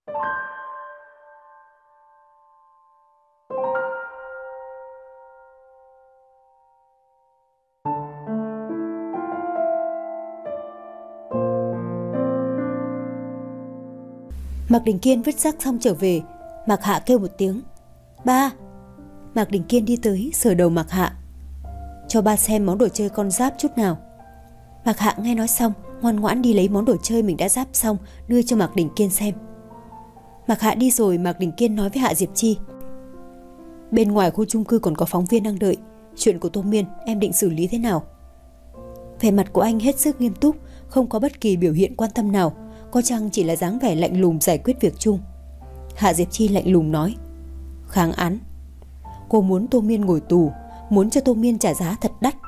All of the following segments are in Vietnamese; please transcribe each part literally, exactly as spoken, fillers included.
Mạc Đình Kiên vứt rác xong trở về, Mạc Hạ kêu một tiếng: "Ba!" Mạc Đình Kiên đi tới sờ đầu Mạc Hạ: "Cho ba xem món đồ chơi con giáp chút nào." Mạc Hạ nghe nói xong, ngoan ngoãn đi lấy món đồ chơi mình đã giáp xong, đưa cho Mạc Đình Kiên xem. Mạc Hạ đi rồi, Mạc Đình Kiên nói với Hạ Diệp Chi: "Bên ngoài khu chung cư còn có phóng viên đang đợi, chuyện của Tô Miên em định xử lý thế nào?" Vẻ mặt của anh hết sức nghiêm túc, không có bất kỳ biểu hiện quan tâm nào, có chăng chỉ là dáng vẻ lạnh lùng giải quyết việc chung. Hạ Diệp Chi lạnh lùng nói: "Kháng án. Cô muốn Tô Miên ngồi tù, muốn cho Tô Miên trả giá thật đắt.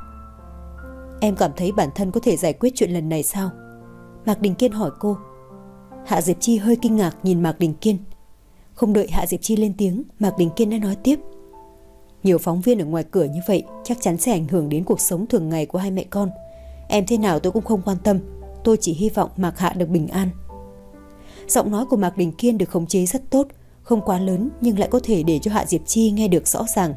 Em cảm thấy bản thân có thể giải quyết chuyện lần này sao?" Mạc Đình Kiên hỏi cô. Hạ Diệp Chi hơi kinh ngạc nhìn Mạc Đình Kiên. Không đợi Hạ Diệp Chi lên tiếng, Mạc Đình Kiên đã nói tiếp: "Nhiều phóng viên ở ngoài cửa như vậy chắc chắn sẽ ảnh hưởng đến cuộc sống thường ngày của hai mẹ con. Em thế nào tôi cũng không quan tâm, tôi chỉ hy vọng Mạc Hạ được bình an." Giọng nói của Mạc Đình Kiên được khống chế rất tốt, không quá lớn nhưng lại có thể để cho Hạ Diệp Chi nghe được rõ ràng.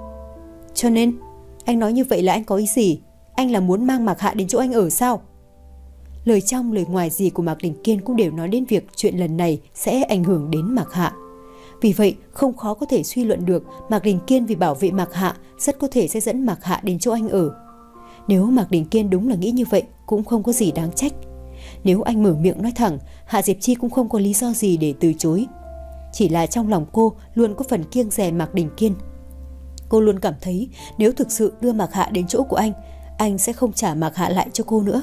"Cho nên, anh nói như vậy là anh có ý gì? Anh là muốn mang Mạc Hạ đến chỗ anh ở sao?" Lời trong lời ngoài gì của Mạc Đình Kiên cũng đều nói đến việc chuyện lần này sẽ ảnh hưởng đến Mạc Hạ. Vì vậy, không khó có thể suy luận được Mạc Đình Kiên vì bảo vệ Mạc Hạ rất có thể sẽ dẫn Mạc Hạ đến chỗ anh ở. Nếu Mạc Đình Kiên đúng là nghĩ như vậy cũng không có gì đáng trách. Nếu anh mở miệng nói thẳng, Hạ Diệp Chi cũng không có lý do gì để từ chối. Chỉ là trong lòng cô luôn có phần kiêng dè Mạc Đình Kiên. Cô luôn cảm thấy nếu thực sự đưa Mạc Hạ đến chỗ của anh, anh sẽ không trả Mạc Hạ lại cho cô nữa.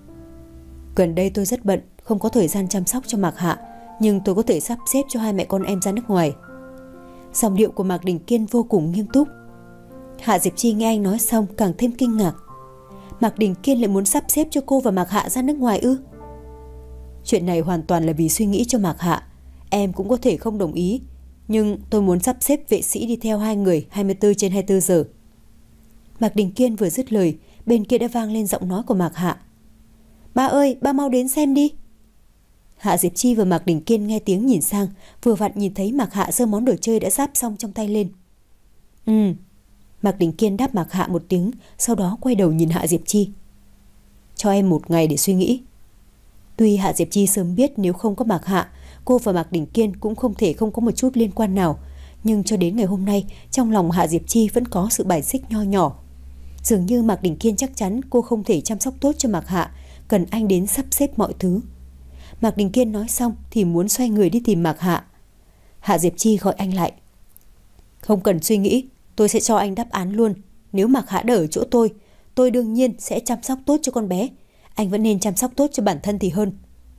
"Gần đây tôi rất bận, không có thời gian chăm sóc cho Mạc Hạ, nhưng tôi có thể sắp xếp cho hai mẹ con em ra nước ngoài." Giọng điệu của Mạc Đình Kiên vô cùng nghiêm túc. Hạ Diệp Chi nghe anh nói xong càng thêm kinh ngạc. Mạc Đình Kiên lại muốn sắp xếp cho cô và Mạc Hạ ra nước ngoài ư? "Chuyện này hoàn toàn là vì suy nghĩ cho Mạc Hạ. Em cũng có thể không đồng ý, nhưng tôi muốn sắp xếp vệ sĩ đi theo hai người hai mươi tư trên hai mươi tư giờ. Mạc Đình Kiên vừa dứt lời, bên kia đã vang lên giọng nói của Mạc Hạ. "Ba ơi, ba mau đến xem đi." Hạ Diệp Chi và Mạc Đình Kiên nghe tiếng nhìn sang, vừa vặn nhìn thấy Mạc Hạ giơ món đồ chơi đã ráp xong trong tay lên. Ừ. Mạc Đình Kiên đáp Mạc Hạ một tiếng, sau đó quay đầu nhìn Hạ Diệp Chi. "Cho em một ngày để suy nghĩ." Tuy Hạ Diệp Chi sớm biết nếu không có Mạc Hạ, cô và Mạc Đình Kiên cũng không thể không có một chút liên quan nào, nhưng cho đến ngày hôm nay, trong lòng Hạ Diệp Chi vẫn có sự bài xích nho nhỏ. Dường như Mạc Đình Kiên chắc chắn cô không thể chăm sóc tốt cho Mạc Hạ, cần anh đến sắp xếp mọi thứ. Mạc Đình Kiên nói xong thì muốn xoay người đi tìm Mạc Hạ. Hạ Diệp Chi gọi anh lại. "Không cần suy nghĩ, tôi sẽ cho anh đáp án luôn. Nếu Mạc Hạ đã ở chỗ tôi, tôi đương nhiên sẽ chăm sóc tốt cho con bé. Anh vẫn nên chăm sóc tốt cho bản thân thì hơn."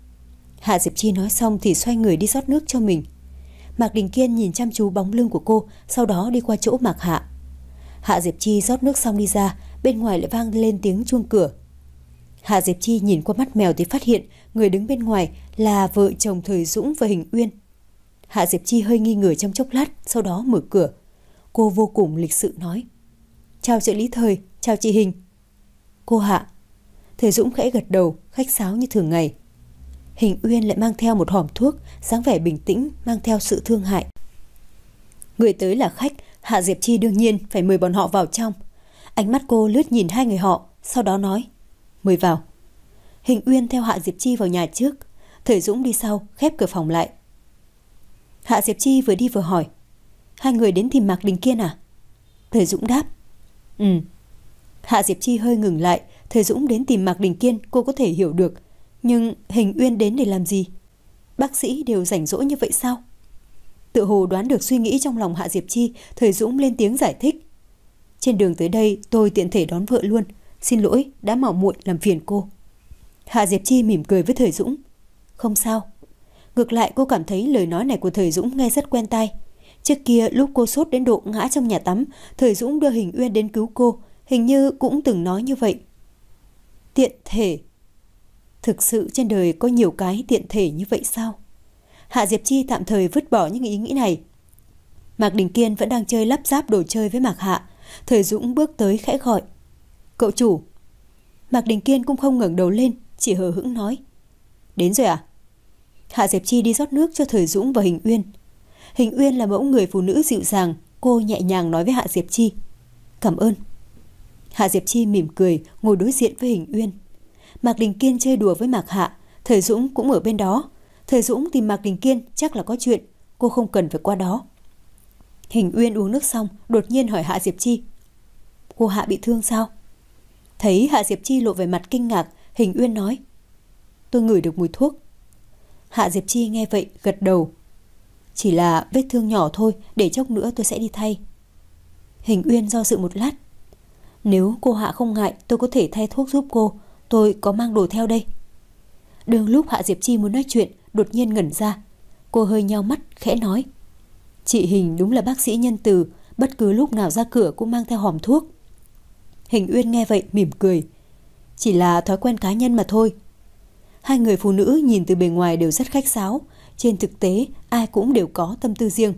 Hạ Diệp Chi nói xong thì xoay người đi rót nước cho mình. Mạc Đình Kiên nhìn chăm chú bóng lưng của cô, sau đó đi qua chỗ Mạc Hạ. Hạ Diệp Chi rót nước xong đi ra, bên ngoài lại vang lên tiếng chuông cửa. Hạ Diệp Chi nhìn qua mắt mèo thì phát hiện người đứng bên ngoài là vợ chồng Thời Dũng và Hình Uyên. Hạ Diệp Chi hơi nghi ngờ trong chốc lát, sau đó mở cửa. Cô vô cùng lịch sự nói: "Chào trợ lý Thời, chào chị Hình." "Cô Hạ." Thời Dũng khẽ gật đầu, khách sáo như thường ngày. Hình Uyên lại mang theo một hòm thuốc, dáng vẻ bình tĩnh, mang theo sự thương hại. Người tới là khách, Hạ Diệp Chi đương nhiên phải mời bọn họ vào trong. Ánh mắt cô lướt nhìn hai người họ, sau đó nói: "Mời vào." Hình Uyên theo Hạ Diệp Chi vào nhà trước, Thời Dũng đi sau, khép cửa phòng lại. Hạ Diệp Chi vừa đi vừa hỏi: "Hai người đến tìm Mạc Đình Kiên à?" Thời Dũng đáp: "Ừ." Hạ Diệp Chi hơi ngừng lại, Thời Dũng đến tìm Mạc Đình Kiên cô có thể hiểu được, nhưng Hình Uyên đến để làm gì? Bác sĩ đều rảnh rỗi như vậy sao? Tự hồ đoán được suy nghĩ trong lòng Hạ Diệp Chi, Thời Dũng lên tiếng giải thích: "Trên đường tới đây tôi tiện thể đón vợ luôn, xin lỗi đã mạo muội làm phiền cô." Hạ Diệp Chi mỉm cười với Thời Dũng: "Không sao." Ngược lại cô cảm thấy lời nói này của Thời Dũng nghe rất quen tai. Trước kia lúc cô sốt đến độ ngã trong nhà tắm, Thời Dũng đưa Hình Uyên đến cứu cô, hình như cũng từng nói như vậy. Tiện thể. Thực sự trên đời có nhiều cái tiện thể như vậy sao? Hạ Diệp Chi tạm thời vứt bỏ những ý nghĩ này. Mạc Đình Kiên vẫn đang chơi lắp ráp đồ chơi với Mạc Hạ. Thời Dũng bước tới khẽ gọi: "Cậu chủ." Mạc Đình Kiên cũng không ngẩng đầu lên, chỉ hờ hững nói: "Đến rồi à?" Hạ Diệp Chi đi rót nước cho Thời Dũng và Hình Uyên. Hình Uyên là mẫu người phụ nữ dịu dàng, cô nhẹ nhàng nói với Hạ Diệp Chi: "Cảm ơn." Hạ Diệp Chi mỉm cười, ngồi đối diện với Hình Uyên. Mạc Đình Kiên chơi đùa với Mạc Hạ, Thời Dũng cũng ở bên đó. Thời Dũng tìm Mạc Đình Kiên chắc là có chuyện, cô không cần phải qua đó. Hình Uyên uống nước xong, đột nhiên hỏi Hạ Diệp Chi: "Cô Hạ bị thương sao?" Thấy Hạ Diệp Chi lộ vẻ mặt kinh ngạc, Hình Uyên nói: "Tôi ngửi được mùi thuốc." Hạ Diệp Chi nghe vậy gật đầu: "Chỉ là vết thương nhỏ thôi, để chốc nữa tôi sẽ đi thay." Hình Uyên do dự một lát: "Nếu cô Hạ không ngại, tôi có thể thay thuốc giúp cô, tôi có mang đồ theo đây." Đương lúc Hạ Diệp Chi muốn nói chuyện, đột nhiên ngẩn ra. Cô hơi nheo mắt, khẽ nói: "Chị Hình đúng là bác sĩ nhân từ, bất cứ lúc nào ra cửa cũng mang theo hòm thuốc." Hình Uyên nghe vậy mỉm cười: "Chỉ là thói quen cá nhân mà thôi." Hai người phụ nữ nhìn từ bề ngoài đều rất khách sáo, trên thực tế ai cũng đều có tâm tư riêng.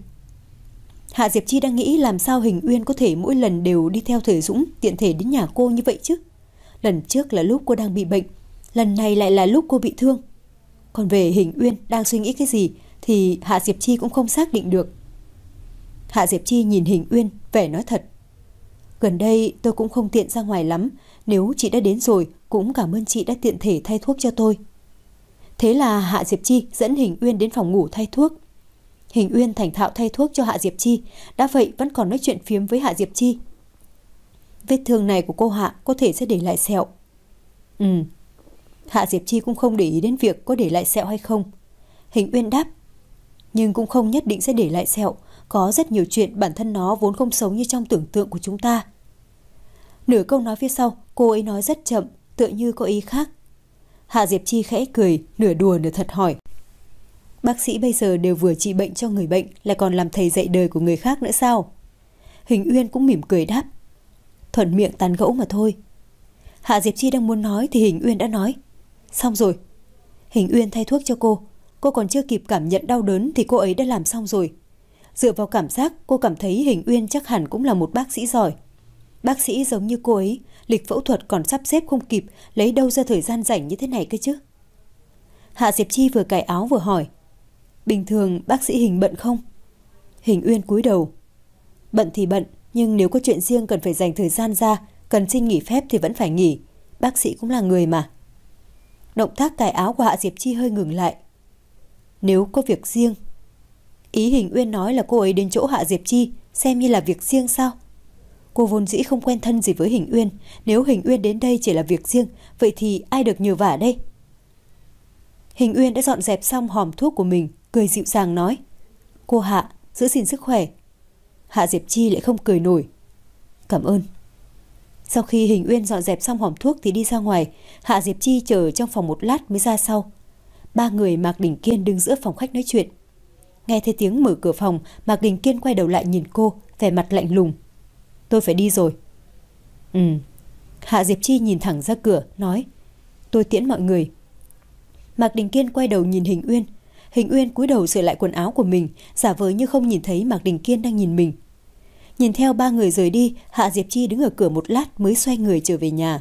Hạ Diệp Chi đang nghĩ làm sao Hình Uyên có thể mỗi lần đều đi theo Thời Dũng tiện thể đến nhà cô như vậy chứ. Lần trước là lúc cô đang bị bệnh, lần này lại là lúc cô bị thương. Còn về Hình Uyên đang suy nghĩ cái gì thì Hạ Diệp Chi cũng không xác định được. Hạ Diệp Chi nhìn Hình Uyên, vẻ nói thật: "Gần đây tôi cũng không tiện ra ngoài lắm, nếu chị đã đến rồi cũng cảm ơn chị đã tiện thể thay thuốc cho tôi." Thế là Hạ Diệp Chi dẫn Hình Uyên đến phòng ngủ thay thuốc. Hình Uyên thành thạo thay thuốc cho Hạ Diệp Chi, đã vậy vẫn còn nói chuyện phiếm với Hạ Diệp Chi. "Vết thương này của cô Hạ có thể sẽ để lại sẹo." Ừ. Hạ Diệp Chi cũng không để ý đến việc có để lại sẹo hay không. Hình Uyên đáp: "Nhưng cũng không nhất định sẽ để lại sẹo, có rất nhiều chuyện bản thân nó vốn không sống như trong tưởng tượng của chúng ta." Nửa câu nói phía sau, cô ấy nói rất chậm, tựa như có ý khác. Hạ Diệp Chi khẽ cười, nửa đùa nửa thật hỏi: "Bác sĩ bây giờ đều vừa trị bệnh cho người bệnh, lại còn làm thầy dạy đời của người khác nữa sao?" Hình Uyên cũng mỉm cười đáp: "Thuận miệng tán gẫu mà thôi." Hạ Diệp Chi đang muốn nói thì Hình Uyên đã nói: "Xong rồi." Hình Uyên thay thuốc cho cô, cô còn chưa kịp cảm nhận đau đớn thì cô ấy đã làm xong rồi. Dựa vào cảm giác, cô cảm thấy Hình Uyên chắc hẳn cũng là một bác sĩ giỏi. Bác sĩ giống như cô ấy, lịch phẫu thuật còn sắp xếp không kịp, lấy đâu ra thời gian rảnh như thế này cơ chứ. Hạ Diệp Chi vừa cài áo vừa hỏi: "Bình thường bác sĩ Hình bận không?" Hình Uyên cúi đầu: "Bận thì bận, nhưng nếu có chuyện riêng cần phải dành thời gian ra, cần xin nghỉ phép thì vẫn phải nghỉ. Bác sĩ cũng là người mà." Động tác cài áo của Hạ Diệp Chi hơi ngừng lại. "Nếu có việc riêng?" Ý Hình Uyên nói là cô ấy đến chỗ Hạ Diệp Chi xem như là việc riêng sao? Cô vốn dĩ không quen thân gì với Hình Uyên, nếu Hình Uyên đến đây chỉ là việc riêng, vậy thì ai được nhờ vả đây? Hình Uyên đã dọn dẹp xong hòm thuốc của mình, cười dịu dàng nói: "Cô Hạ, giữ gìn sức khỏe." Hạ Diệp Chi lại không cười nổi: "Cảm ơn." Sau khi Hình Uyên dọn dẹp xong hòm thuốc thì đi ra ngoài, Hạ Diệp Chi chờ trong phòng một lát mới ra sau. Ba người Mạc Đình Kiên đứng giữa phòng khách nói chuyện. Nghe thấy tiếng mở cửa phòng, Mạc Đình Kiên quay đầu lại nhìn cô, vẻ mặt lạnh lùng: "Tôi phải đi rồi." Ừ. Hạ Diệp Chi nhìn thẳng ra cửa, nói: "Tôi tiễn mọi người." Mạc Đình Kiên quay đầu nhìn Hình Uyên. Hình Uyên cúi đầu sửa lại quần áo của mình, giả vờ như không nhìn thấy Mạc Đình Kiên đang nhìn mình. Nhìn theo ba người rời đi, Hạ Diệp Chi đứng ở cửa một lát mới xoay người trở về nhà.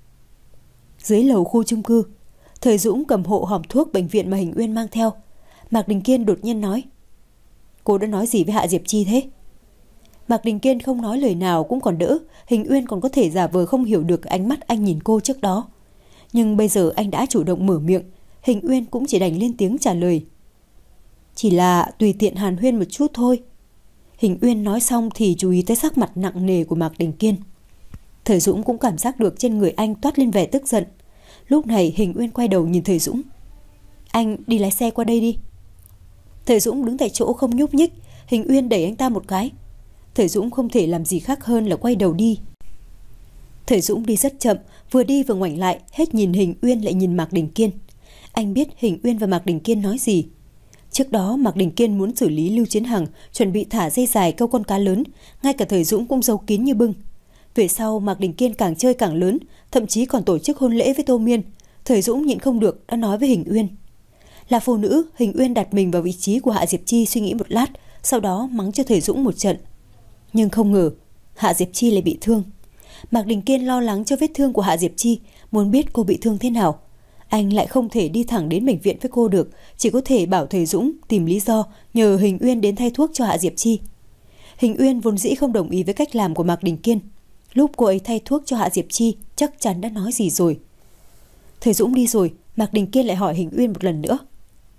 Dưới lầu khu chung cư, Thời Dũng cầm hộ hòm thuốc bệnh viện mà Hình Uyên mang theo. Mạc Đình Kiên đột nhiên nói: "Cô đã nói gì với Hạ Diệp Chi thế?" Mạc Đình Kiên không nói lời nào cũng còn đỡ, Hình Uyên còn có thể giả vờ không hiểu được ánh mắt anh nhìn cô trước đó. Nhưng bây giờ anh đã chủ động mở miệng, Hình Uyên cũng chỉ đành lên tiếng trả lời: "Chỉ là tùy tiện hàn huyên một chút thôi." Hình Uyên nói xong thì chú ý tới sắc mặt nặng nề của Mạc Đình Kiên. Thời Dũng cũng cảm giác được trên người anh toát lên vẻ tức giận. Lúc này Hình Uyên quay đầu nhìn Thời Dũng: "Anh đi lái xe qua đây đi." Thời Dũng đứng tại chỗ không nhúc nhích, Hình Uyên đẩy anh ta một cái. Thời Dũng không thể làm gì khác hơn là quay đầu đi. Thời Dũng đi rất chậm, vừa đi vừa ngoảnh lại, hết nhìn Hình Uyên lại nhìn Mạc Đình Kiên. Anh biết Hình Uyên và Mạc Đình Kiên nói gì. Trước đó Mạc Đình Kiên muốn xử lý Lưu Chiến Hằng, chuẩn bị thả dây dài câu con cá lớn, ngay cả Thời Dũng cũng giấu kín như bưng. Về sau Mạc Đình Kiên càng chơi càng lớn, thậm chí còn tổ chức hôn lễ với Tô Miên. Thời Dũng nhịn không được đã nói với Hình Uyên. Là phụ nữ, Hình Uyên đặt mình vào vị trí của Hạ Diệp Chi suy nghĩ một lát, sau đó mắng cho Thời Dũng một trận. Nhưng không ngờ Hạ Diệp Chi lại bị thương. Mạc Đình Kiên lo lắng cho vết thương của Hạ Diệp Chi, muốn biết cô bị thương thế nào. Anh lại không thể đi thẳng đến bệnh viện với cô được, chỉ có thể bảo thầy Dũng tìm lý do nhờ Hình Uyên đến thay thuốc cho Hạ Diệp Chi. Hình Uyên vốn dĩ không đồng ý với cách làm của Mạc Đình Kiên. Lúc cô ấy thay thuốc cho Hạ Diệp Chi chắc chắn đã nói gì rồi. Thầy Dũng đi rồi, Mạc Đình Kiên lại hỏi Hình Uyên một lần nữa.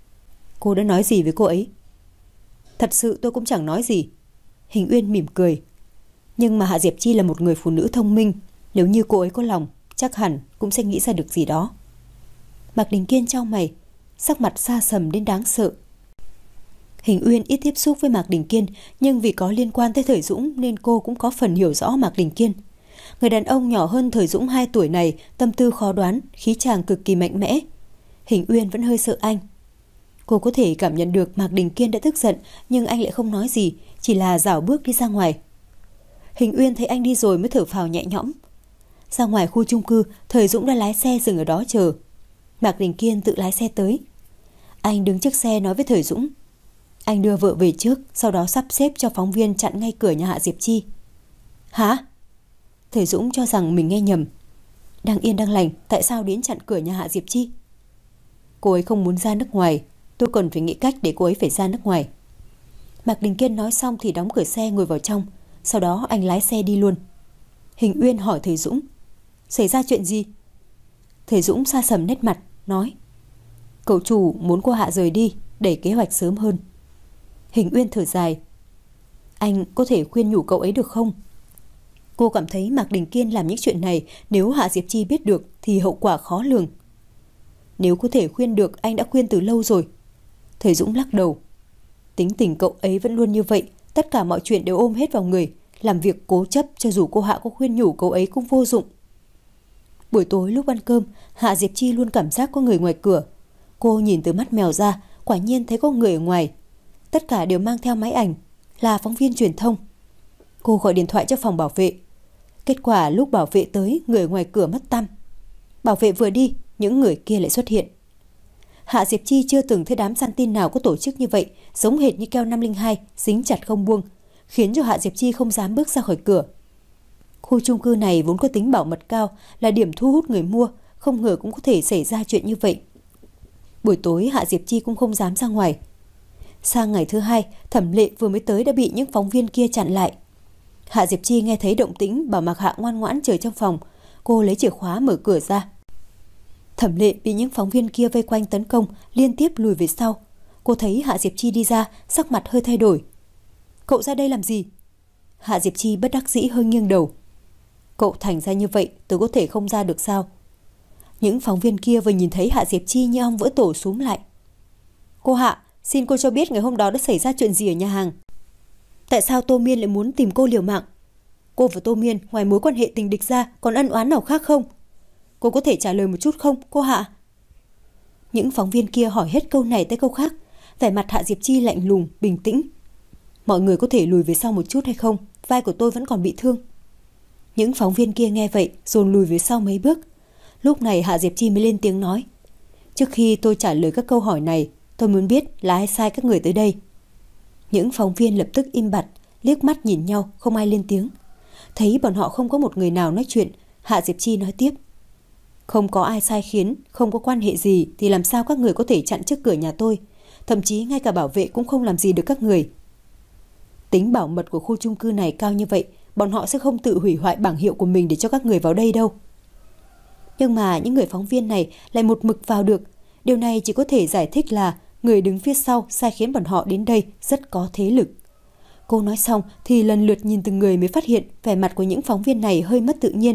Cô đã nói gì với cô ấy? Thật sự tôi cũng chẳng nói gì. Hình Uyên mỉm cười. Nhưng mà Hạ Diệp Chi là một người phụ nữ thông minh, nếu như cô ấy có lòng, chắc hẳn cũng sẽ nghĩ ra được gì đó. Mạc Đình Kiên chau mày, sắc mặt xa sầm đến đáng sợ. Hình Uyên ít tiếp xúc với Mạc Đình Kiên, nhưng vì có liên quan tới Thời Dũng nên cô cũng có phần hiểu rõ Mạc Đình Kiên. Người đàn ông nhỏ hơn Thời Dũng hai tuổi này, tâm tư khó đoán, khí chàng cực kỳ mạnh mẽ. Hình Uyên vẫn hơi sợ anh. Cô có thể cảm nhận được Mạc Đình Kiên đã tức giận, nhưng anh lại không nói gì, chỉ là rảo bước đi ra ngoài. Hình Uyên thấy anh đi rồi mới thở phào nhẹ nhõm. Ra ngoài khu chung cư, Thời Dũng đã lái xe dừng ở đó chờ. Mạc Đình Kiên tự lái xe tới. Anh đứng trước xe nói với Thời Dũng. Anh đưa vợ về trước, sau đó sắp xếp cho phóng viên chặn ngay cửa nhà Hạ Diệp Chi. Hả? Thời Dũng cho rằng mình nghe nhầm. Đang yên đang lành, tại sao đến chặn cửa nhà Hạ Diệp Chi? Cô ấy không muốn ra nước ngoài, tôi cần phải nghĩ cách để cô ấy phải ra nước ngoài. Mạc Đình Kiên nói xong thì đóng cửa xe ngồi vào trong. Sau đó anh lái xe đi luôn. Hình Uyên hỏi Thầy Dũng. Xảy ra chuyện gì? Thầy Dũng sa sầm nét mặt, nói. Cậu chủ muốn cô Hạ rời đi, đẩy kế hoạch sớm hơn. Hình Uyên thở dài. Anh có thể khuyên nhủ cậu ấy được không? Cô cảm thấy Mạc Đình Kiên làm những chuyện này, nếu Hạ Diệp Chi biết được thì hậu quả khó lường. Nếu có thể khuyên được, anh đã khuyên từ lâu rồi. Thầy Dũng lắc đầu. Tính tình cậu ấy vẫn luôn như vậy, tất cả mọi chuyện đều ôm hết vào người, làm việc cố chấp, cho dù cô Hạ có khuyên nhủ cậu ấy cũng vô dụng. Buổi tối lúc ăn cơm, Hạ Diệp Chi luôn cảm giác có người ngoài cửa. Cô nhìn từ mắt mèo ra, quả nhiên thấy có người ở ngoài. Tất cả đều mang theo máy ảnh, là phóng viên truyền thông. Cô gọi điện thoại cho phòng bảo vệ. Kết quả lúc bảo vệ tới, người ở ngoài cửa mất tăm. Bảo vệ vừa đi, những người kia lại xuất hiện. Hạ Diệp Chi chưa từng thấy đám săn tin nào có tổ chức như vậy, giống hệt như keo năm không hai, dính chặt không buông, khiến cho Hạ Diệp Chi không dám bước ra khỏi cửa. Khu chung cư này vốn có tính bảo mật cao, là điểm thu hút người mua, không ngờ cũng có thể xảy ra chuyện như vậy. Buổi tối Hạ Diệp Chi cũng không dám ra ngoài. Sang ngày thứ hai, Thẩm Lệ vừa mới tới đã bị những phóng viên kia chặn lại. Hạ Diệp Chi nghe thấy động tĩnh, bảo Mạc Hạ ngoan ngoãn chờ trong phòng. Cô lấy chìa khóa mở cửa ra. Thẩm Lệ bị những phóng viên kia vây quanh tấn công, liên tiếp lùi về sau. Cô thấy Hạ Diệp Chi đi ra, sắc mặt hơi thay đổi. Cậu ra đây làm gì? Hạ Diệp Chi bất đắc dĩ hơi nghiêng đầu. Cậu thành ra như vậy, tôi có thể không ra được sao? Những phóng viên kia vừa nhìn thấy Hạ Diệp Chi như ong vỡ tổ xúm lại. Cô Hạ, xin cô cho biết ngày hôm đó đã xảy ra chuyện gì ở nhà hàng? Tại sao Tô Miên lại muốn tìm cô liều mạng? Cô và Tô Miên ngoài mối quan hệ tình địch ra còn ân oán nào khác không? Cô có thể trả lời một chút không, cô Hạ? Những phóng viên kia hỏi hết câu này tới câu khác. Vẻ mặt Hạ Diệp Chi lạnh lùng, bình tĩnh. Mọi người có thể lùi về sau một chút hay không? Vai của tôi vẫn còn bị thương. Những phóng viên kia nghe vậy dồn lùi về sau mấy bước. Lúc này Hạ Diệp Chi mới lên tiếng nói. Trước khi tôi trả lời các câu hỏi này, tôi muốn biết là ai sai các người tới đây. Những phóng viên lập tức im bặt, liếc mắt nhìn nhau, không ai lên tiếng. Thấy bọn họ không có một người nào nói chuyện, Hạ Diệp Chi nói tiếp. Không có ai sai khiến, không có quan hệ gì thì làm sao các người có thể chặn trước cửa nhà tôi. Thậm chí ngay cả bảo vệ cũng không làm gì được các người. Tính bảo mật của khu chung cư này cao như vậy, bọn họ sẽ không tự hủy hoại bảng hiệu của mình để cho các người vào đây đâu. Nhưng mà những người phóng viên này lại một mực vào được. Điều này chỉ có thể giải thích là người đứng phía sau sai khiến bọn họ đến đây rất có thế lực. Cô nói xong thì lần lượt nhìn từng người mới phát hiện vẻ mặt của những phóng viên này hơi mất tự nhiên.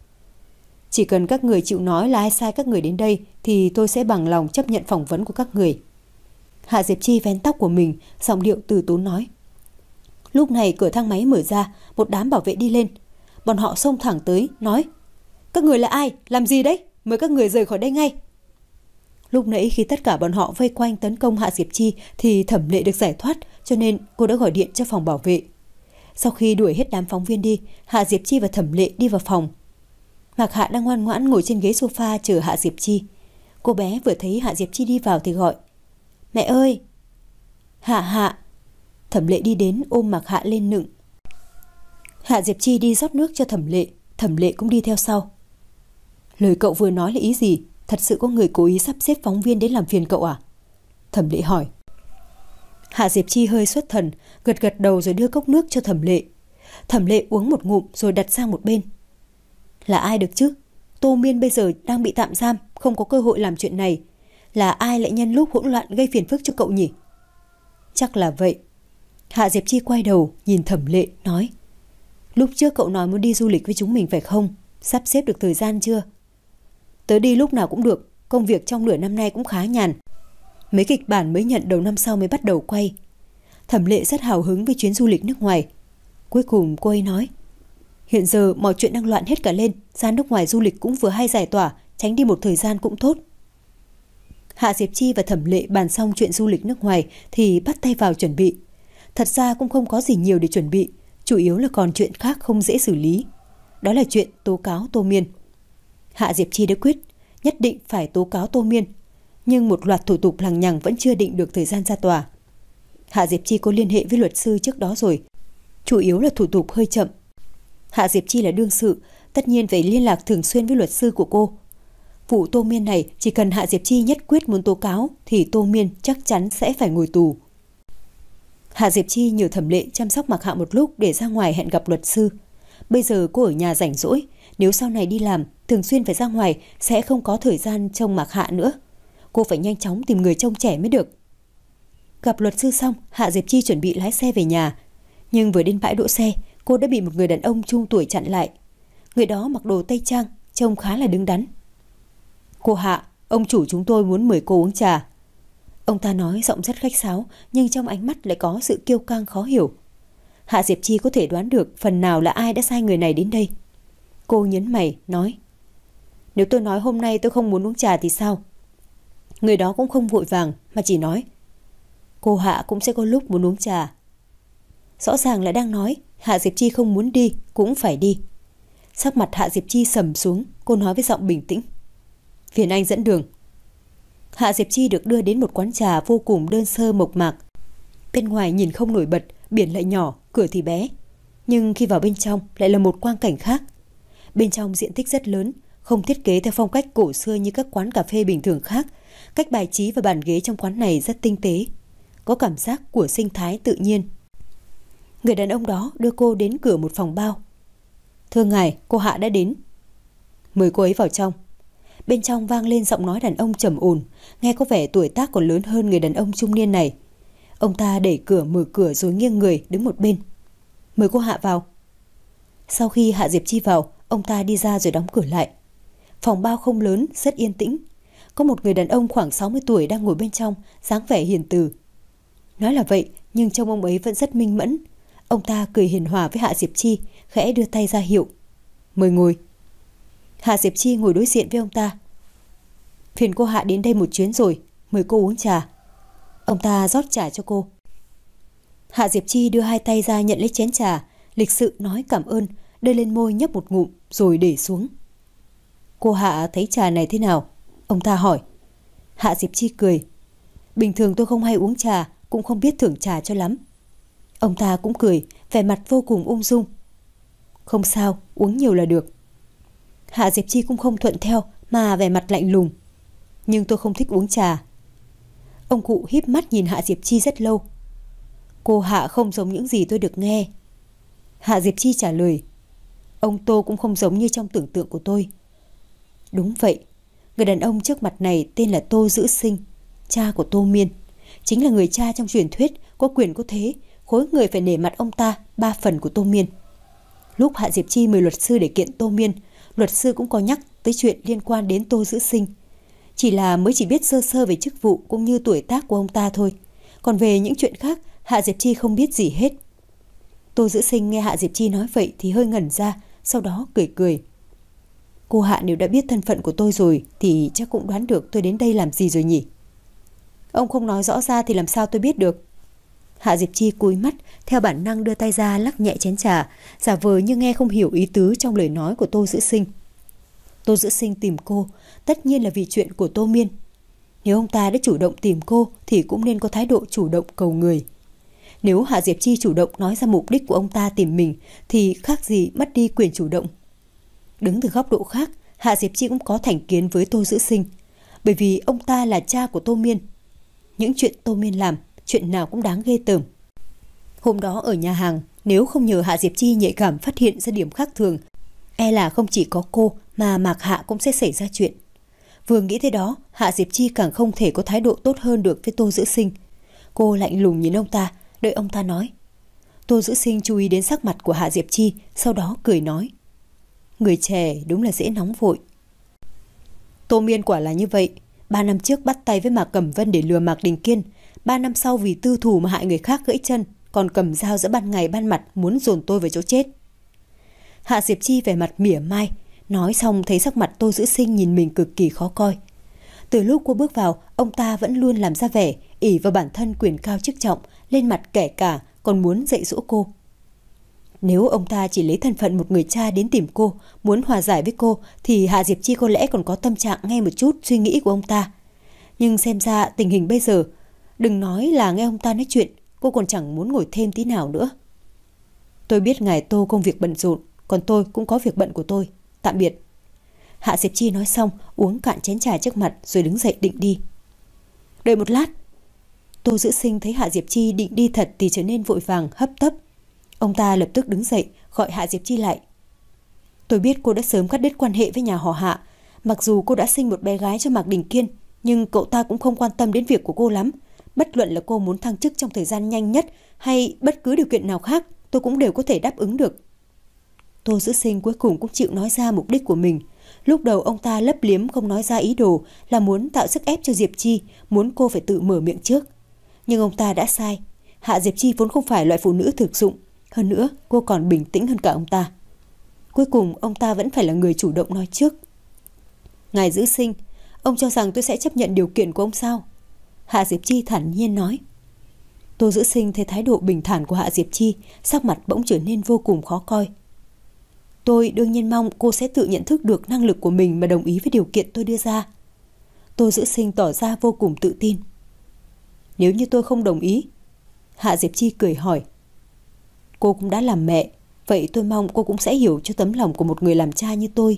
Chỉ cần các người chịu nói là ai sai các người đến đây thì tôi sẽ bằng lòng chấp nhận phỏng vấn của các người. Hạ Diệp Chi vén tóc của mình, giọng điệu từ tốn nói. Lúc này cửa thang máy mở ra, một đám bảo vệ đi lên. Bọn họ xông thẳng tới, nói. Các người là ai? Làm gì đấy? Mời các người rời khỏi đây ngay. Lúc nãy khi tất cả bọn họ vây quanh tấn công Hạ Diệp Chi thì Thẩm Lệ được giải thoát, cho nên cô đã gọi điện cho phòng bảo vệ. Sau khi đuổi hết đám phóng viên đi, Hạ Diệp Chi và Thẩm Lệ đi vào phòng. Mạc Hạ đang ngoan ngoãn ngồi trên ghế sofa chờ Hạ Diệp Chi. Cô bé vừa thấy Hạ Diệp Chi đi vào thì gọi. Mẹ ơi! Hạ Hạ! Thẩm Lệ đi đến ôm Mạc Hạ lên nựng. Hạ Diệp Chi đi rót nước cho Thẩm Lệ, Thẩm Lệ cũng đi theo sau. Lời cậu vừa nói là ý gì? Thật sự có người cố ý sắp xếp phóng viên đến làm phiền cậu à? Thẩm Lệ hỏi. Hạ Diệp Chi hơi xuất thần, gật gật đầu rồi đưa cốc nước cho Thẩm Lệ. Thẩm Lệ uống một ngụm rồi đặt sang một bên. Là ai được chứ? Tô Miên bây giờ đang bị tạm giam, không có cơ hội làm chuyện này. Là ai lại nhân lúc hỗn loạn gây phiền phức cho cậu nhỉ? Chắc là vậy. Hạ Diệp Chi quay đầu nhìn Thẩm Lệ nói. Lúc trước cậu nói muốn đi du lịch với chúng mình phải không? Sắp xếp được thời gian chưa? Tớ đi lúc nào cũng được. Công việc trong nửa năm nay cũng khá nhàn. Mấy kịch bản mới nhận đầu năm sau mới bắt đầu quay. Thẩm Lệ rất hào hứng với chuyến du lịch nước ngoài. Cuối cùng cô ấy nói. Hiện giờ mọi chuyện đang loạn hết cả lên. Ra nước ngoài du lịch cũng vừa hay giải tỏa, tránh đi một thời gian cũng tốt. Hạ Diệp Chi và Thẩm Lệ bàn xong chuyện du lịch nước ngoài thì bắt tay vào chuẩn bị. Thật ra cũng không có gì nhiều để chuẩn bị, chủ yếu là còn chuyện khác không dễ xử lý. Đó là chuyện tố cáo Tô Miên. Hạ Diệp Chi đã quyết nhất định phải tố cáo Tô Miên, nhưng một loạt thủ tục lằng nhằng vẫn chưa định được thời gian ra tòa. Hạ Diệp Chi có liên hệ với luật sư trước đó rồi, chủ yếu là thủ tục hơi chậm. Hạ Diệp Chi là đương sự, tất nhiên phải liên lạc thường xuyên với luật sư của cô. Vụ Tô Miên này chỉ cần Hạ Diệp Chi nhất quyết muốn tố cáo thì Tô Miên chắc chắn sẽ phải ngồi tù. Hạ Diệp Chi nhờ Thẩm Lệ chăm sóc Mạc Hạ một lúc để ra ngoài hẹn gặp luật sư. Bây giờ cô ở nhà rảnh rỗi, nếu sau này đi làm thường xuyên phải ra ngoài sẽ không có thời gian trông Mạc Hạ nữa. Cô phải nhanh chóng tìm người trông trẻ mới được. Gặp luật sư xong, Hạ Diệp Chi chuẩn bị lái xe về nhà. Nhưng vừa đến bãi đỗ xe, cô đã bị một người đàn ông trung tuổi chặn lại. Người đó mặc đồ tây trang, trông khá là đứng đắn. Cô Hạ, ông chủ chúng tôi muốn mời cô uống trà. Ông ta nói giọng rất khách sáo, nhưng trong ánh mắt lại có sự kiêu căng khó hiểu. Hạ Diệp Chi có thể đoán được phần nào là ai đã sai người này đến đây. Cô nhấn mày, nói. Nếu tôi nói hôm nay tôi không muốn uống trà thì sao? Người đó cũng không vội vàng, mà chỉ nói. Cô Hạ cũng sẽ có lúc muốn uống trà. Rõ ràng là đang nói, Hạ Diệp Chi không muốn đi, cũng phải đi. Sắc mặt Hạ Diệp Chi sầm xuống, cô nói với giọng bình tĩnh. Phiền anh dẫn đường. Hạ Diệp Chi được đưa đến một quán trà vô cùng đơn sơ mộc mạc. Bên ngoài nhìn không nổi bật, biển lại nhỏ, cửa thì bé. Nhưng khi vào bên trong lại là một quang cảnh khác. Bên trong diện tích rất lớn, không thiết kế theo phong cách cổ xưa như các quán cà phê bình thường khác. Cách bài trí và bàn ghế trong quán này rất tinh tế, có cảm giác của sinh thái tự nhiên. Người đàn ông đó đưa cô đến cửa một phòng bao. Thưa ngài, cô Hạ đã đến. Mời cô ấy vào trong. Bên trong vang lên giọng nói đàn ông trầm ổn, nghe có vẻ tuổi tác còn lớn hơn người đàn ông trung niên này. Ông ta đẩy cửa mở cửa rồi nghiêng người đứng một bên. Mời cô Hạ vào. Sau khi Hạ Diệp Chi vào, ông ta đi ra rồi đóng cửa lại. Phòng bao không lớn, rất yên tĩnh. Có một người đàn ông khoảng sáu mươi tuổi đang ngồi bên trong, dáng vẻ hiền từ. Nói là vậy, nhưng trông ông ấy vẫn rất minh mẫn. Ông ta cười hiền hòa với Hạ Diệp Chi, khẽ đưa tay ra hiệu. Mời ngồi. Hạ Diệp Chi ngồi đối diện với ông ta. Phiền cô Hạ đến đây một chuyến rồi, mời cô uống trà. Ông ta rót trà cho cô. Hạ Diệp Chi đưa hai tay ra nhận lấy chén trà, lịch sự nói cảm ơn, đưa lên môi nhấp một ngụm rồi để xuống. Cô Hạ thấy trà này thế nào? Ông ta hỏi. Hạ Diệp Chi cười. Bình thường tôi không hay uống trà, cũng không biết thưởng trà cho lắm. Ông ta cũng cười, vẻ mặt vô cùng ung dung. Không sao, uống nhiều là được. Hạ Diệp Chi cũng không thuận theo mà vẻ mặt lạnh lùng. Nhưng tôi không thích uống trà. Ông cụ híp mắt nhìn Hạ Diệp Chi rất lâu. Cô Hạ không giống những gì tôi được nghe. Hạ Diệp Chi trả lời. Ông Tô cũng không giống như trong tưởng tượng của tôi. Đúng vậy. Người đàn ông trước mặt này tên là Tô Dữ Sinh, cha của Tô Miên. Chính là người cha trong truyền thuyết, có quyền có thế, khối người phải nể mặt ông ta ba phần của Tô Miên. Lúc Hạ Diệp Chi mời luật sư để kiện Tô Miên, luật sư cũng có nhắc tới chuyện liên quan đến Tô Dữ Sinh. Chỉ là mới chỉ biết sơ sơ về chức vụ cũng như tuổi tác của ông ta thôi. Còn về những chuyện khác, Hạ Diệp Chi không biết gì hết. Tô Dữ Sinh nghe Hạ Diệp Chi nói vậy thì hơi ngẩn ra, sau đó cười cười. Cô Hạ nếu đã biết thân phận của tôi rồi thì chắc cũng đoán được tôi đến đây làm gì rồi nhỉ? Ông không nói rõ ra thì làm sao tôi biết được? Hạ Diệp Chi cúi mắt, theo bản năng đưa tay ra lắc nhẹ chén trà, giả vờ như nghe không hiểu ý tứ trong lời nói của Tô Dữ Sinh. Tô Dữ Sinh tìm cô, tất nhiên là vì chuyện của Tô Miên. Nếu ông ta đã chủ động tìm cô thì cũng nên có thái độ chủ động cầu người. Nếu Hạ Diệp Chi chủ động nói ra mục đích của ông ta tìm mình thì khác gì mất đi quyền chủ động. Đứng từ góc độ khác, Hạ Diệp Chi cũng có thành kiến với Tô Dữ Sinh. bởi vì ông ta là cha của Tô Miên. Những chuyện Tô Miên làm, chuyện nào cũng đáng ghê tởm. Hôm đó ở nhà hàng, nếu không nhờ Hạ Diệp Chi nhạy cảm phát hiện ra điểm khác thường, e là không chỉ có cô mà Mạc Hạ cũng sẽ xảy ra chuyện. Vừa nghĩ tới đó, Hạ Diệp Chi càng không thể có thái độ tốt hơn được với Tô Dữ Sinh. Cô lạnh lùng nhìn ông ta, đợi ông ta nói. Tô Dữ Sinh chú ý đến sắc mặt của Hạ Diệp Chi, sau đó cười nói. Người trẻ đúng là dễ nóng vội. Tô Miên quả là như vậy. Ba năm trước bắt tay với Mạc Cẩm Vân để lừa Mạc Đình Kiên. Ba năm sau vì tư thù mà hại người khác gãy chân, còn cầm dao giữa ban ngày ban mặt muốn dồn tôi vào chỗ chết. Hạ Diệp Chi vẻ mặt mỉa mai, nói xong thấy sắc mặt Tô Dữ Sinh nhìn mình cực kỳ khó coi. Từ lúc cô bước vào, ông ta vẫn luôn làm ra vẻ ỷ vào bản thân quyền cao chức trọng, lên mặt kẻ cả, còn muốn dạy dỗ cô. Nếu ông ta chỉ lấy thân phận một người cha đến tìm cô, muốn hòa giải với cô, thì Hạ Diệp Chi có lẽ còn có tâm trạng nghe một chút suy nghĩ của ông ta. Nhưng xem ra tình hình bây giờ, đừng nói là nghe ông ta nói chuyện, cô còn chẳng muốn ngồi thêm tí nào nữa. Tôi biết ngài Tô công việc bận rộn, còn tôi cũng có việc bận của tôi. Tạm biệt. Hạ Diệp Chi nói xong, uống cạn chén trà trước mặt rồi đứng dậy định đi. Đợi một lát. Tô Dữ Sinh thấy Hạ Diệp Chi định đi thật thì trở nên vội vàng, hấp tấp. Ông ta lập tức đứng dậy, gọi Hạ Diệp Chi lại. Tôi biết cô đã sớm cắt đứt quan hệ với nhà họ Hạ. Mặc dù cô đã sinh một bé gái cho Mạc Đình Kiên, nhưng cậu ta cũng không quan tâm đến việc của cô lắm. Bất luận là cô muốn thăng chức trong thời gian nhanh nhất hay bất cứ điều kiện nào khác, tôi cũng đều có thể đáp ứng được. Tô Dữ Sinh cuối cùng cũng chịu nói ra mục đích của mình. Lúc đầu ông ta lấp liếm không nói ra ý đồ, là muốn tạo sức ép cho Diệp Chi, muốn cô phải tự mở miệng trước. Nhưng ông ta đã sai. Hạ Diệp Chi vốn không phải loại phụ nữ thực dụng, hơn nữa cô còn bình tĩnh hơn cả ông ta. Cuối cùng ông ta vẫn phải là người chủ động nói trước. Ngài Dữ Sinh, ông cho rằng tôi sẽ chấp nhận điều kiện của ông sao? Hạ Diệp Chi thản nhiên nói. Tô Dữ Sinh thấy thái độ bình thản của Hạ Diệp Chi, sắc mặt bỗng trở nên vô cùng khó coi. Tôi đương nhiên mong cô sẽ tự nhận thức được năng lực của mình mà đồng ý với điều kiện tôi đưa ra. Tô Dữ Sinh tỏ ra vô cùng tự tin. Nếu như tôi không đồng ý? Hạ Diệp Chi cười hỏi. Cô cũng đã làm mẹ, vậy tôi mong cô cũng sẽ hiểu cho tấm lòng của một người làm cha như tôi.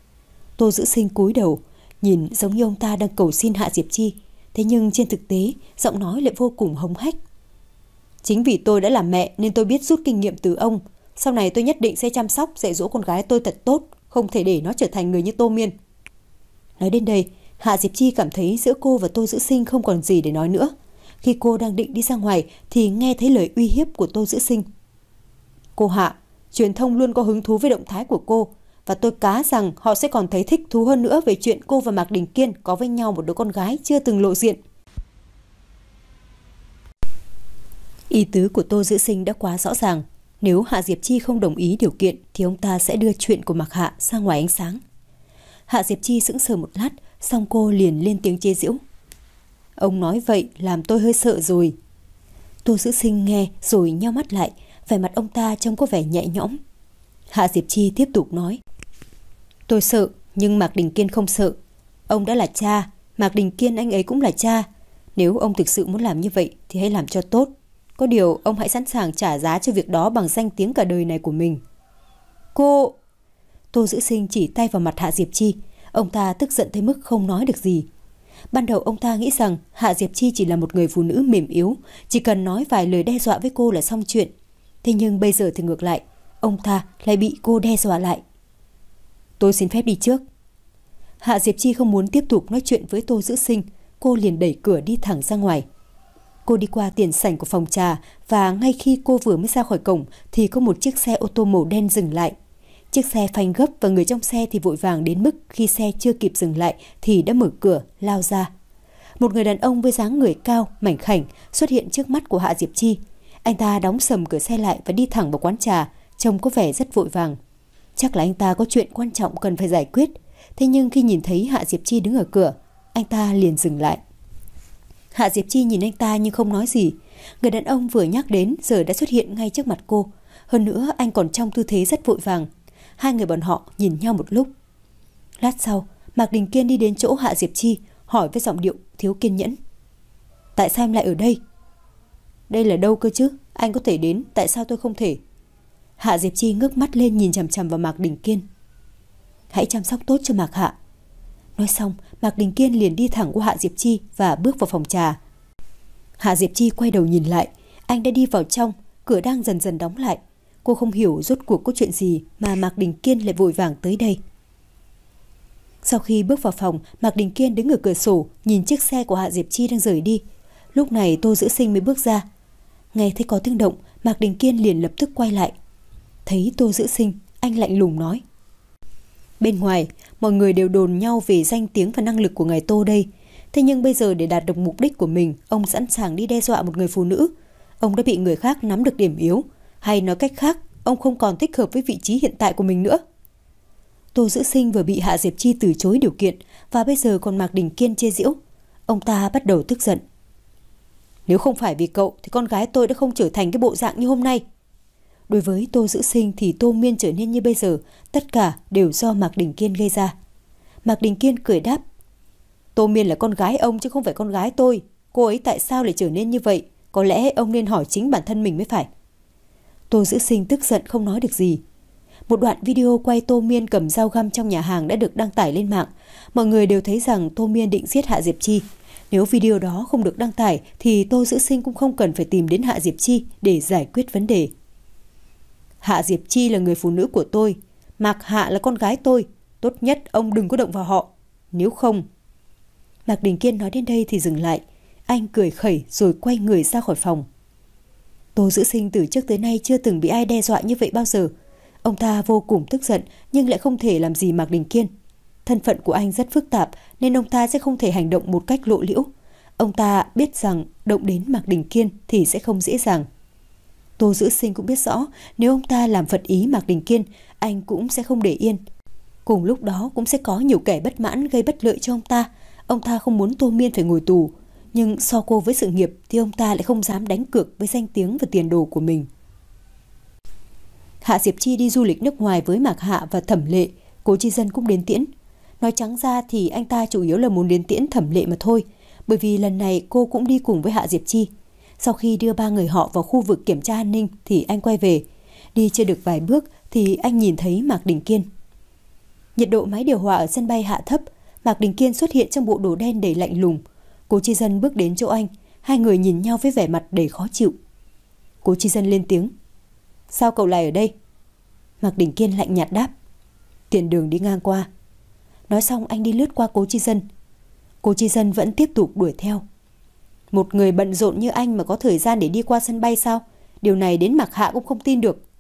Tô Dữ Sinh cúi đầu, nhìn giống như ông ta đang cầu xin Hạ Diệp Chi, thế nhưng trên thực tế giọng nói lại vô cùng hống hách. Chính vì tôi đã làm mẹ nên tôi biết rút kinh nghiệm từ ông. Sau này tôi nhất định sẽ chăm sóc, dạy dỗ con gái tôi thật tốt, không thể để nó trở thành người như Tô Miên. Nói đến đây, Hạ Diệp Chi cảm thấy giữa cô và Tô Dữ Sinh không còn gì để nói nữa. Khi cô đang định đi ra ngoài thì nghe thấy lời uy hiếp của Tô Dữ Sinh. Cô Hạ, truyền thông luôn có hứng thú với động thái của cô, và tôi cá rằng họ sẽ còn thấy thích thú hơn nữa về chuyện cô và Mạc Đình Kiên có với nhau một đứa con gái chưa từng lộ diện. Ý tứ của Tô Dữ Sinh đã quá rõ ràng. Nếu Hạ Diệp Chi không đồng ý điều kiện thì ông ta sẽ đưa chuyện của Mạc Hạ ra ngoài ánh sáng. Hạ Diệp Chi sững sờ một lát, xong cô liền lên tiếng chế giễu. Ông nói vậy làm tôi hơi sợ rồi. Tô Dữ Sinh nghe rồi nheo mắt lại, vẻ mặt ông ta trông có vẻ nhẹ nhõm. Hạ Diệp Chi tiếp tục nói. Tôi sợ, nhưng Mạc Đình Kiên không sợ. Ông đã là cha, Mạc Đình Kiên anh ấy cũng là cha. Nếu ông thực sự muốn làm như vậy thì hãy làm cho tốt. Có điều ông hãy sẵn sàng trả giá cho việc đó bằng danh tiếng cả đời này của mình. Cô... Tô Dữ Sinh chỉ tay vào mặt Hạ Diệp Chi. Ông ta tức giận tới mức không nói được gì. Ban đầu ông ta nghĩ rằng Hạ Diệp Chi chỉ là một người phụ nữ mềm yếu, chỉ cần nói vài lời đe dọa với cô là xong chuyện. Thế nhưng bây giờ thì ngược lại, ông ta lại bị cô đe dọa lại. Tôi xin phép đi trước. Hạ Diệp Chi không muốn tiếp tục nói chuyện với Tô Dữ Sinh, cô liền đẩy cửa đi thẳng ra ngoài. Cô đi qua tiền sảnh của phòng trà và ngay khi cô vừa mới ra khỏi cổng thì có một chiếc xe ô tô màu đen dừng lại. Chiếc xe phanh gấp và người trong xe thì vội vàng đến mức khi xe chưa kịp dừng lại thì đã mở cửa, lao ra. Một người đàn ông với dáng người cao, mảnh khảnh xuất hiện trước mắt của Hạ Diệp Chi. Anh ta đóng sầm cửa xe lại và đi thẳng vào quán trà, trông có vẻ rất vội vàng. Chắc là anh ta có chuyện quan trọng cần phải giải quyết. Thế nhưng khi nhìn thấy Hạ Diệp Chi đứng ở cửa, anh ta liền dừng lại. Hạ Diệp Chi nhìn anh ta nhưng không nói gì. Người đàn ông vừa nhắc đến giờ đã xuất hiện ngay trước mặt cô. Hơn nữa anh còn trong tư thế rất vội vàng. Hai người bọn họ nhìn nhau một lúc. Lát sau, Mạc Đình Kiên đi đến chỗ Hạ Diệp Chi, hỏi với giọng điệu thiếu kiên nhẫn. Tại sao em lại ở đây? Đây là đâu cơ chứ? Anh có thể đến, tại sao tôi không thể? Hạ Diệp Chi ngước mắt lên nhìn chằm chằm vào Mạc Đình Kiên. Hãy chăm sóc tốt cho Mạc Hạ. Nói xong, Mạc Đình Kiên liền đi thẳng qua Hạ Diệp Chi và bước vào phòng trà. Hạ Diệp Chi quay đầu nhìn lại, anh đã đi vào trong, cửa đang dần dần đóng lại. Cô không hiểu rốt cuộc có chuyện gì mà Mạc Đình Kiên lại vội vàng tới đây. Sau khi bước vào phòng, Mạc Đình Kiên đứng ở cửa sổ nhìn chiếc xe của Hạ Diệp Chi đang rời đi. Lúc này Tô Dữ Sinh mới bước ra. Nghe thấy có tiếng động, Mạc Đình Kiên liền lập tức quay lại. Thấy Tô Dữ Sinh, anh lạnh lùng nói: Bên ngoài, mọi người đều đồn nhau về danh tiếng và năng lực của ngài Tô đây. Thế nhưng bây giờ để đạt được mục đích của mình, ông sẵn sàng đi đe dọa một người phụ nữ. Ông đã bị người khác nắm được điểm yếu. Hay nói cách khác, ông không còn thích hợp với vị trí hiện tại của mình nữa. Tô Dữ Sinh vừa bị Hạ Diệp Chi từ chối điều kiện và bây giờ còn Mạc Đình Kiên chê giễu. Ông ta bắt đầu tức giận. Nếu không phải vì cậu thì con gái tôi đã không trở thành cái bộ dạng như hôm nay. Đối với Tô Dữ Sinh thì Tô Miên trở nên như bây giờ, tất cả đều do Mạc Đình Kiên gây ra. Mạc Đình Kiên cười đáp: Tô Miên là con gái ông chứ không phải con gái tôi. Cô ấy tại sao lại trở nên như vậy? Có lẽ ông nên hỏi chính bản thân mình mới phải. Tô Dữ Sinh tức giận không nói được gì. Một đoạn video quay Tô Miên cầm dao găm trong nhà hàng đã được đăng tải lên mạng. Mọi người đều thấy rằng Tô Miên định giết Hạ Diệp Chi. Nếu video đó không được đăng tải thì Tô Dữ Sinh cũng không cần phải tìm đến Hạ Diệp Chi để giải quyết vấn đề. Hạ Diệp Chi là người phụ nữ của tôi, Mạc Hạ là con gái tôi. Tốt nhất ông đừng có động vào họ. Nếu không... Mạc Đình Kiên nói đến đây thì dừng lại. Anh cười khẩy rồi quay người ra khỏi phòng. Tô Dữ Sinh từ trước tới nay chưa từng bị ai đe dọa như vậy bao giờ. Ông ta vô cùng tức giận nhưng lại không thể làm gì Mạc Đình Kiên. Thân phận của anh rất phức tạp nên ông ta sẽ không thể hành động một cách lộ liễu. Ông ta biết rằng động đến Mạc Đình Kiên thì sẽ không dễ dàng. Tô Dữ Sinh cũng biết rõ nếu ông ta làm phật ý Mạc Đình Kiên, anh cũng sẽ không để yên. Cùng lúc đó cũng sẽ có nhiều kẻ bất mãn gây bất lợi cho ông ta. Ông ta không muốn Tô Miên phải ngồi tù, nhưng so cô với sự nghiệp thì ông ta lại không dám đánh cược với danh tiếng và tiền đồ của mình. Hạ Diệp Chi đi du lịch nước ngoài với Mạc Hạ và Thẩm Lệ, Cố Chi Dân cũng đến tiễn. Nói trắng ra thì anh ta chủ yếu là muốn đến tiễn Thẩm Lệ mà thôi, bởi vì lần này cô cũng đi cùng với Hạ Diệp Chi. Sau khi đưa ba người họ vào khu vực kiểm tra an ninh thì anh quay về. Đi chưa được vài bước thì anh nhìn thấy Mạc Đình Kiên. Nhiệt độ máy điều hòa ở sân bay hạ thấp, Mạc Đình Kiên xuất hiện trong bộ đồ đen đầy lạnh lùng. Cố Chi Dân bước đến chỗ anh, hai người nhìn nhau với vẻ mặt đầy khó chịu. Cố Chi Dân lên tiếng: Sao cậu lại ở đây? Mạc Đình Kiên lạnh nhạt đáp: Tiện đường đi ngang qua. Nói xong anh đi lướt qua Cố Chi Dân. Cố Chi Dân vẫn tiếp tục đuổi theo. Một người bận rộn như anh mà có thời gian để đi qua sân bay sao? Điều này đến Mạc Hạ cũng không tin được.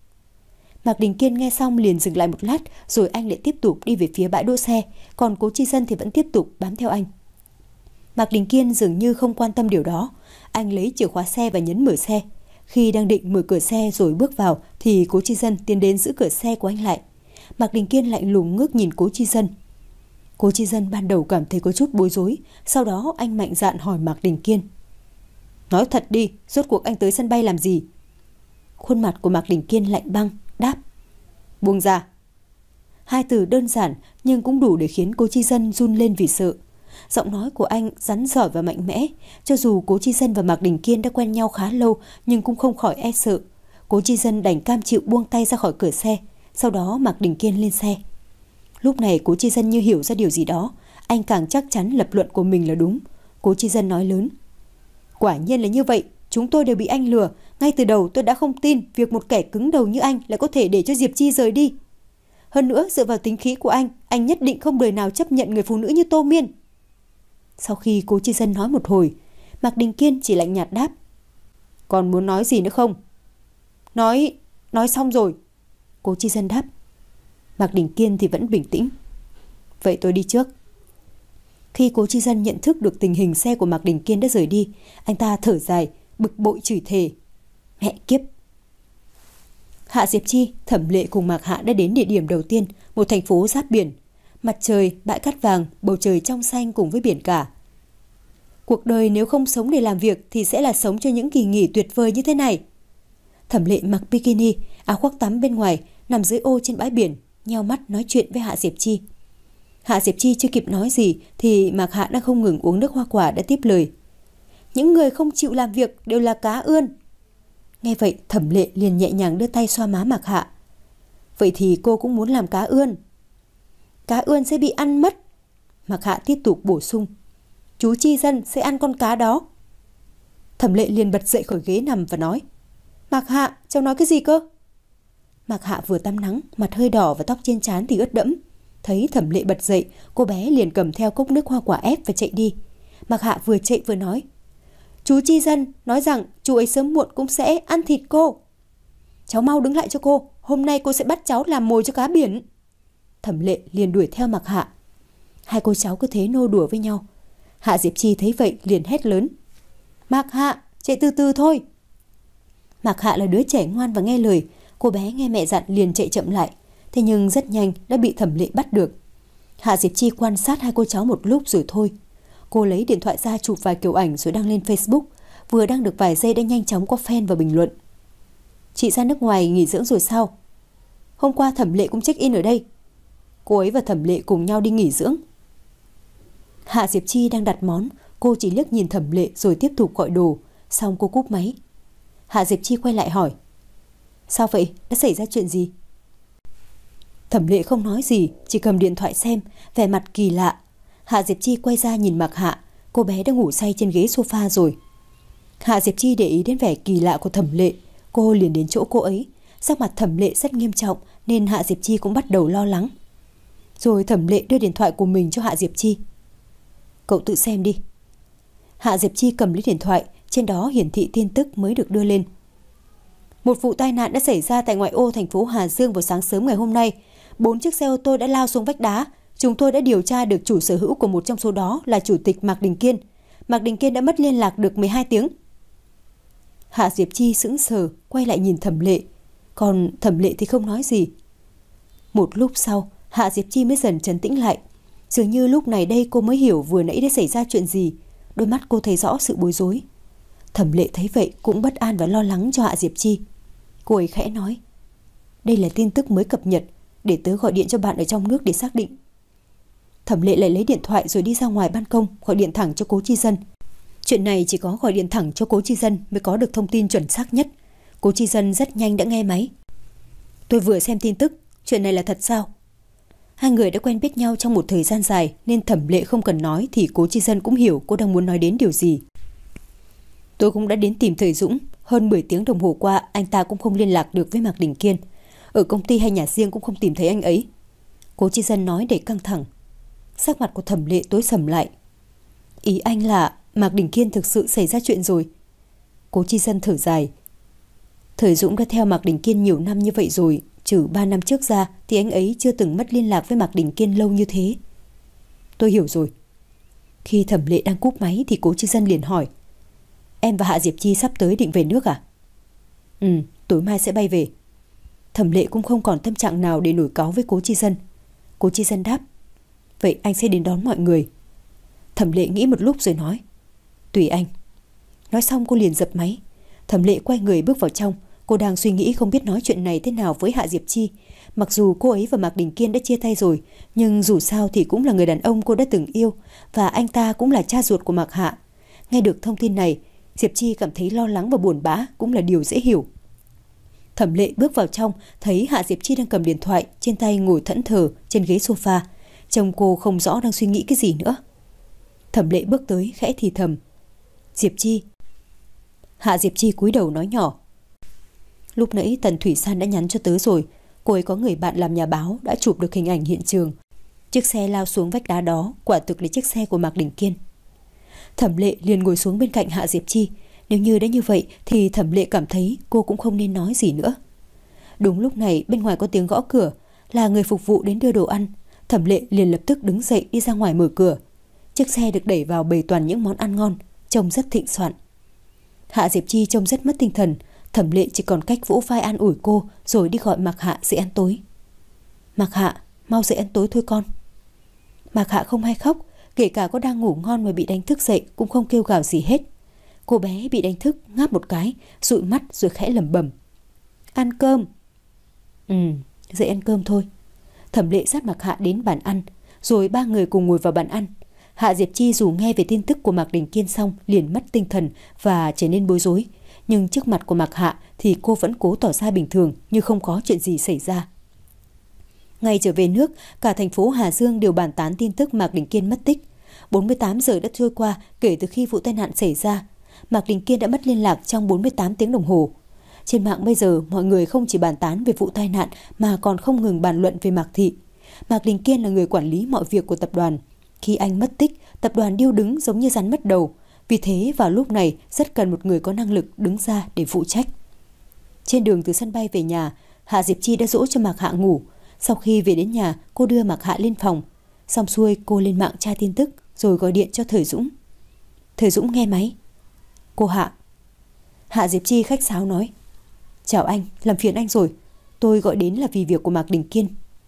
Mạc Đình Kiên nghe xong liền dừng lại một lát, rồi anh lại tiếp tục đi về phía bãi đỗ xe, còn Cố Chi Dân thì vẫn tiếp tục bám theo anh. Mạc Đình Kiên dường như không quan tâm điều đó. Anh lấy chìa khóa xe và nhấn mở xe. Khi đang định mở cửa xe rồi bước vào thì Cố Chi Dân tiến đến giữ cửa xe của anh lại. Mạc Đình Kiên lạnh lùng ngước nhìn Cố Chi Dân. Cố Chi Dân ban đầu cảm thấy có chút bối rối, sau đó anh mạnh dạn hỏi Mạc Đình Kiên: Nói thật đi, rốt cuộc anh tới sân bay làm gì? Khuôn mặt của Mạc Đình Kiên lạnh băng, đáp: Buông ra. Hai từ đơn giản nhưng cũng đủ để khiến Cố Chi Dân run lên vì sợ. Giọng nói của anh rắn rỏi và mạnh mẽ. Cho dù Cố Chi Dân và Mạc Đình Kiên đã quen nhau khá lâu nhưng cũng không khỏi e sợ. Cố Chi Dân đành cam chịu buông tay ra khỏi cửa xe. Sau đó Mạc Đình Kiên lên xe. Lúc này Cố Chi Dân như hiểu ra điều gì đó. Anh càng chắc chắn lập luận của mình là đúng. Cố Chi Dân nói lớn: Quả nhiên là như vậy. Chúng tôi đều bị anh lừa. Ngay từ đầu tôi đã không tin việc một kẻ cứng đầu như anh lại có thể để cho Diệp Chi rời đi. Hơn nữa dựa vào tính khí của anh, anh nhất định không đời nào chấp nhận người phụ nữ như Tô Miên. Sau khi Cố Chi Dân nói một hồi, Mạc Đình Kiên chỉ lạnh nhạt đáp: Còn muốn nói gì nữa không? Nói... nói xong rồi. Cố Chi Dân đáp. Mạc Đình Kiên thì vẫn bình tĩnh. Vậy tôi đi trước. Khi Cố Chi Dân nhận thức được tình hình xe của Mạc Đình Kiên đã rời đi, anh ta thở dài, bực bội chửi thề: Mẹ kiếp. Hạ Diệp Chi, Thẩm Lệ cùng Mạc Hạ đã đến địa điểm đầu tiên, một thành phố giáp biển. Mặt trời, bãi cát vàng, bầu trời trong xanh cùng với biển cả. Cuộc đời nếu không sống để làm việc thì sẽ là sống cho những kỳ nghỉ tuyệt vời như thế này. Thẩm Lệ mặc bikini, áo khoác tắm bên ngoài, nằm dưới ô trên bãi biển, nheo mắt nói chuyện với Hạ Diệp Chi. Hạ Diệp Chi chưa kịp nói gì thì Mạc Hạ đang không ngừng uống nước hoa quả đã tiếp lời: Những người không chịu làm việc đều là cá ươn. Nghe vậy Thẩm Lệ liền nhẹ nhàng đưa tay xoa má Mạc Hạ. Vậy thì cô cũng muốn làm cá ươn. Cá ươn sẽ bị ăn mất. Mạc Hạ tiếp tục bổ sung. Chú Chi Dân sẽ ăn con cá đó. Thẩm Lệ liền bật dậy khỏi ghế nằm và nói. Mạc Hạ, cháu nói cái gì cơ? Mạc Hạ vừa tắm nắng, mặt hơi đỏ và tóc trên trán thì ướt đẫm. Thấy Thẩm Lệ bật dậy, cô bé liền cầm theo cốc nước hoa quả ép và chạy đi. Mạc Hạ vừa chạy vừa nói. Chú Chi Dân nói rằng chú ấy sớm muộn cũng sẽ ăn thịt cô. Cháu mau đứng lại cho cô, hôm nay cô sẽ bắt cháu làm mồi cho cá biển. Thẩm Lệ liền đuổi theo Mạc Hạ. Hai cô cháu cứ thế nô đùa với nhau. Hạ Diệp Chi thấy vậy liền hét lớn. Mạc Hạ, chạy từ từ thôi. Mạc Hạ là đứa trẻ ngoan và nghe lời. Cô bé nghe mẹ dặn liền chạy chậm lại. Thế nhưng rất nhanh đã bị Thẩm Lệ bắt được. Hạ Diệp Chi quan sát hai cô cháu một lúc rồi thôi. Cô lấy điện thoại ra chụp vài kiểu ảnh rồi đăng lên Facebook. Vừa đăng được vài giây đã nhanh chóng có fan và bình luận. Chị ra nước ngoài nghỉ dưỡng rồi sao? Hôm qua Thẩm Lệ cũng check in ở đây. Cô ấy và Thẩm Lệ cùng nhau đi nghỉ dưỡng. Hạ Diệp Chi đang đặt món. Cô chỉ liếc nhìn Thẩm Lệ rồi tiếp tục gọi đồ. Xong cô cúp máy. Hạ Diệp Chi quay lại hỏi. Sao vậy? Đã xảy ra chuyện gì? Thẩm Lệ không nói gì, chỉ cầm điện thoại xem, vẻ mặt kỳ lạ. Hạ Diệp Chi quay ra nhìn Mạc Hạ. Cô bé đã ngủ say trên ghế sofa rồi. Hạ Diệp Chi để ý đến vẻ kỳ lạ của Thẩm Lệ. Cô liền đến chỗ cô ấy. Sắc mặt Thẩm Lệ rất nghiêm trọng nên Hạ Diệp Chi cũng bắt đầu lo lắng. Rồi Thẩm Lệ đưa điện thoại của mình cho Hạ Diệp Chi. Cậu tự xem đi. Hạ Diệp Chi cầm lấy điện thoại. Trên đó hiển thị tin tức mới được đưa lên. Một vụ tai nạn đã xảy ra tại ngoại ô thành phố Hà Dương vào sáng sớm ngày hôm nay. Bốn chiếc xe ô tô đã lao xuống vách đá. Chúng tôi đã điều tra được chủ sở hữu của một trong số đó là chủ tịch Mạc Đình Kiên. Mạc Đình Kiên đã mất liên lạc được mười hai tiếng. Hạ Diệp Chi sững sờ, quay lại nhìn Thẩm Lệ. Còn Thẩm Lệ thì không nói gì. Một lúc sau, Hạ Diệp Chi mới dần trấn tĩnh lại. Dường như lúc này đây cô mới hiểu vừa nãy đã xảy ra chuyện gì. Đôi mắt cô thấy rõ sự bối rối. Thẩm Lệ thấy vậy cũng bất an và lo lắng cho Hạ Diệp Chi. Cô ấy khẽ nói. Đây là tin tức mới cập nhật. Để tớ gọi điện cho bạn ở trong nước để xác định. Thẩm Lệ lại lấy điện thoại rồi đi ra ngoài ban công, gọi điện thẳng cho Cố Chi Dân. Chuyện này chỉ có gọi điện thẳng cho Cố Chi Dân mới có được thông tin chuẩn xác nhất. Cố Chi Dân rất nhanh đã nghe máy. Tôi vừa xem tin tức. Chuyện này là thật sao? Hai người đã quen biết nhau trong một thời gian dài nên Thẩm Lệ không cần nói thì Cố Chi Dân cũng hiểu cô đang muốn nói đến điều gì. Tôi cũng đã đến tìm Thời Dũng. Hơn mười tiếng đồng hồ qua anh ta cũng không liên lạc được với Mạc Đình Kiên. Ở công ty hay nhà riêng cũng không tìm thấy anh ấy. Cố Chi Dân nói để căng thẳng. Sắc mặt của Thẩm Lệ tối sầm lại. Ý anh là Mạc Đình Kiên thực sự xảy ra chuyện rồi. Cố Chi Dân thở dài. Thời Dũng đã theo Mạc Đình Kiên nhiều năm như vậy rồi. Trừ ba năm trước ra thì anh ấy chưa từng mất liên lạc với Mạc Đình Kiên lâu như thế. Tôi hiểu rồi. Khi Thẩm Lệ đang cúp máy thì Cố Chi Dân liền hỏi. Em và Hạ Diệp Chi sắp tới định về nước à? Ừ, tối mai sẽ bay về. Thẩm Lệ cũng không còn tâm trạng nào để nổi cáu với Cố Chi Dân. Cố Chi Dân đáp. Vậy anh sẽ đến đón mọi người. Thẩm Lệ nghĩ một lúc rồi nói. Tùy anh. Nói xong cô liền dập máy. Thẩm Lệ quay người bước vào trong. Cô đang suy nghĩ không biết nói chuyện này thế nào với Hạ Diệp Chi. Mặc dù cô ấy và Mạc Đình Kiên đã chia tay rồi, nhưng dù sao thì cũng là người đàn ông cô đã từng yêu, và anh ta cũng là cha ruột của Mạc Hạ. Nghe được thông tin này, Diệp Chi cảm thấy lo lắng và buồn bã, cũng là điều dễ hiểu. Thẩm Lệ bước vào trong, thấy Hạ Diệp Chi đang cầm điện thoại, trên tay ngồi thẫn thờ trên ghế sofa. Trông cô không rõ đang suy nghĩ cái gì nữa. Thẩm Lệ bước tới khẽ thì thầm. Diệp Chi. Hạ Diệp Chi cúi đầu nói nhỏ. Lúc nãy Tần Thủy San đã nhắn cho tớ rồi. Cô ấy có người bạn làm nhà báo đã chụp được hình ảnh hiện trường. Chiếc xe lao xuống vách đá đó quả thực là chiếc xe của Mạc Đình Kiên. Thẩm Lệ liền ngồi xuống bên cạnh Hạ Diệp Chi. Nếu như đã như vậy thì Thẩm Lệ cảm thấy cô cũng không nên nói gì nữa. Đúng lúc này bên ngoài có tiếng gõ cửa. Là người phục vụ đến đưa đồ ăn. Thẩm Lệ liền lập tức đứng dậy đi ra ngoài mở cửa. Chiếc xe được đẩy vào bày toàn những món ăn ngon, trông rất thịnh soạn. Hạ Diệp Chi trông rất mất tinh thần. Thẩm Lệ chỉ còn cách vỗ vai an ủi cô rồi đi gọi Mạc Hạ dậy ăn tối. Mạc Hạ, mau dậy ăn tối thôi con. Mạc Hạ không hay khóc, kể cả có đang ngủ ngon mà bị đánh thức dậy cũng không kêu gào gì hết. Cô bé bị đánh thức ngáp một cái, dụi mắt rồi khẽ lẩm bẩm. Ăn cơm. Ừ, dậy ăn cơm thôi. Thẩm Lệ dắt Mạc Hạ đến bàn ăn, rồi ba người cùng ngồi vào bàn ăn. Hạ Diệp Chi dù nghe về tin tức của Mạc Đình Kiên xong liền mất tinh thần và trở nên bối rối. Nhưng trước mặt của Mạc Hạ thì cô vẫn cố tỏ ra bình thường như không có chuyện gì xảy ra. Ngày trở về nước, cả thành phố Hà Dương đều bàn tán tin tức Mạc Đình Kiên mất tích. bốn mươi tám giờ đã trôi qua kể từ khi vụ tai nạn xảy ra. Mạc Đình Kiên đã mất liên lạc trong bốn mươi tám tiếng đồng hồ. Trên mạng bây giờ, mọi người không chỉ bàn tán về vụ tai nạn mà còn không ngừng bàn luận về Mạc Thị. Mạc Đình Kiên là người quản lý mọi việc của tập đoàn. Khi anh mất tích, tập đoàn điêu đứng giống như rắn mất đầu. Vì thế vào lúc này rất cần một người có năng lực đứng ra để phụ trách. Trên đường từ sân bay về nhà, Hạ Diệp Chi đã dỗ cho Mạc Hạ ngủ. Sau khi về đến nhà, cô đưa Mạc Hạ lên phòng. Xong xuôi, cô lên mạng tra tin tức rồi gọi điện cho Thời Dũng. Thời Dũng nghe máy. Cô Hạ. Hạ Diệp Chi khách sáo nói. Chào anh, làm phiền anh rồi. Tôi gọi đến là vì việc của Mạc Đình Kiên.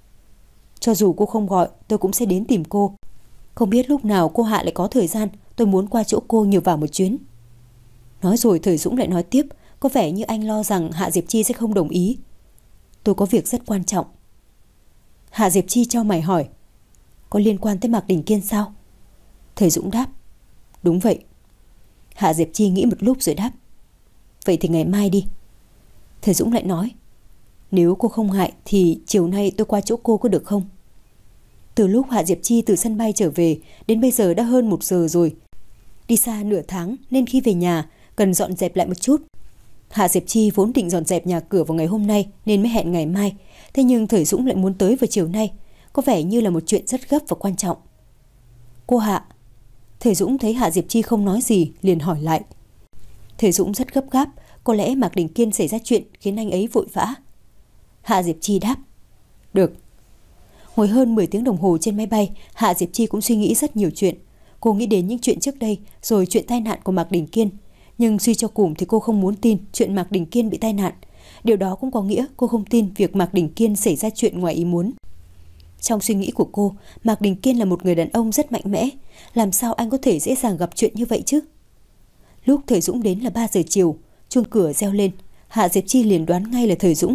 Cho dù cô không gọi, tôi cũng sẽ đến tìm cô. Không biết lúc nào cô Hạ lại có thời gian, tôi muốn qua chỗ cô nhờ vào một chuyến. Nói rồi Thời Dũng lại nói tiếp, có vẻ như anh lo rằng Hạ Diệp Chi sẽ không đồng ý. Tôi có việc rất quan trọng. Hạ Diệp Chi chau mày hỏi. Có liên quan tới Mạc Đình Kiên sao? Thời Dũng đáp. Đúng vậy. Hạ Diệp Chi nghĩ một lúc rồi đáp. Vậy thì ngày mai đi. Thời Dũng lại nói. Nếu cô không ngại thì chiều nay tôi qua chỗ cô có được không? Từ lúc Hạ Diệp Chi từ sân bay trở về đến bây giờ đã hơn một giờ rồi. Đi xa nửa tháng nên khi về nhà cần dọn dẹp lại một chút. Hạ Diệp Chi vốn định dọn dẹp nhà cửa vào ngày hôm nay nên mới hẹn ngày mai. Thế nhưng Thời Dũng lại muốn tới vào chiều nay. Có vẻ như là một chuyện rất gấp và quan trọng. Cô Hạ. Thời Dũng thấy Hạ Diệp Chi không nói gì liền hỏi lại. Thời Dũng rất gấp gáp. Có lẽ Mạc Đình Kiên xảy ra chuyện khiến anh ấy vội vã. Hạ Diệp Chi đáp. Được. Ngồi hơn mười tiếng đồng hồ trên máy bay, Hạ Diệp Chi cũng suy nghĩ rất nhiều chuyện. Cô nghĩ đến những chuyện trước đây, rồi chuyện tai nạn của Mạc Đình Kiên. Nhưng suy cho cùng thì cô không muốn tin chuyện Mạc Đình Kiên bị tai nạn. Điều đó cũng có nghĩa cô không tin việc Mạc Đình Kiên xảy ra chuyện ngoài ý muốn. Trong suy nghĩ của cô, Mạc Đình Kiên là một người đàn ông rất mạnh mẽ. Làm sao anh có thể dễ dàng gặp chuyện như vậy chứ? Lúc Thời Dũng đến là ba giờ chiều, chuông cửa reo lên. Hạ Diệp Chi liền đoán ngay là Thời Dũng.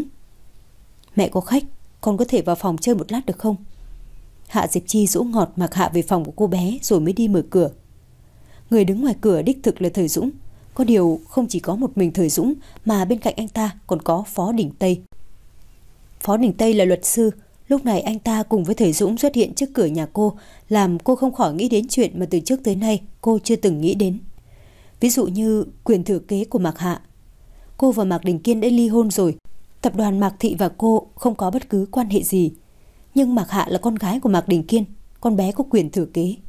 Mẹ có khách, con có thể vào phòng chơi một lát được không? Hạ Diệp Chi dỗ ngọt Mạc Hạ về phòng của cô bé rồi mới đi mở cửa. Người đứng ngoài cửa đích thực là Thời Dũng. Có điều không chỉ có một mình Thời Dũng mà bên cạnh anh ta còn có Phó Đình Tây. Phó Đình Tây là luật sư. Lúc này anh ta cùng với Thời Dũng xuất hiện trước cửa nhà cô, làm cô không khỏi nghĩ đến chuyện mà từ trước tới nay cô chưa từng nghĩ đến. Ví dụ như quyền thừa kế của Mạc Hạ. Cô và Mạc Đình Kiên đã ly hôn rồi. Tập đoàn Mạc Thị và cô không có bất cứ quan hệ gì. Nhưng Mạc Hạ là con gái của Mạc Đình Kiên, con bé có quyền thừa kế.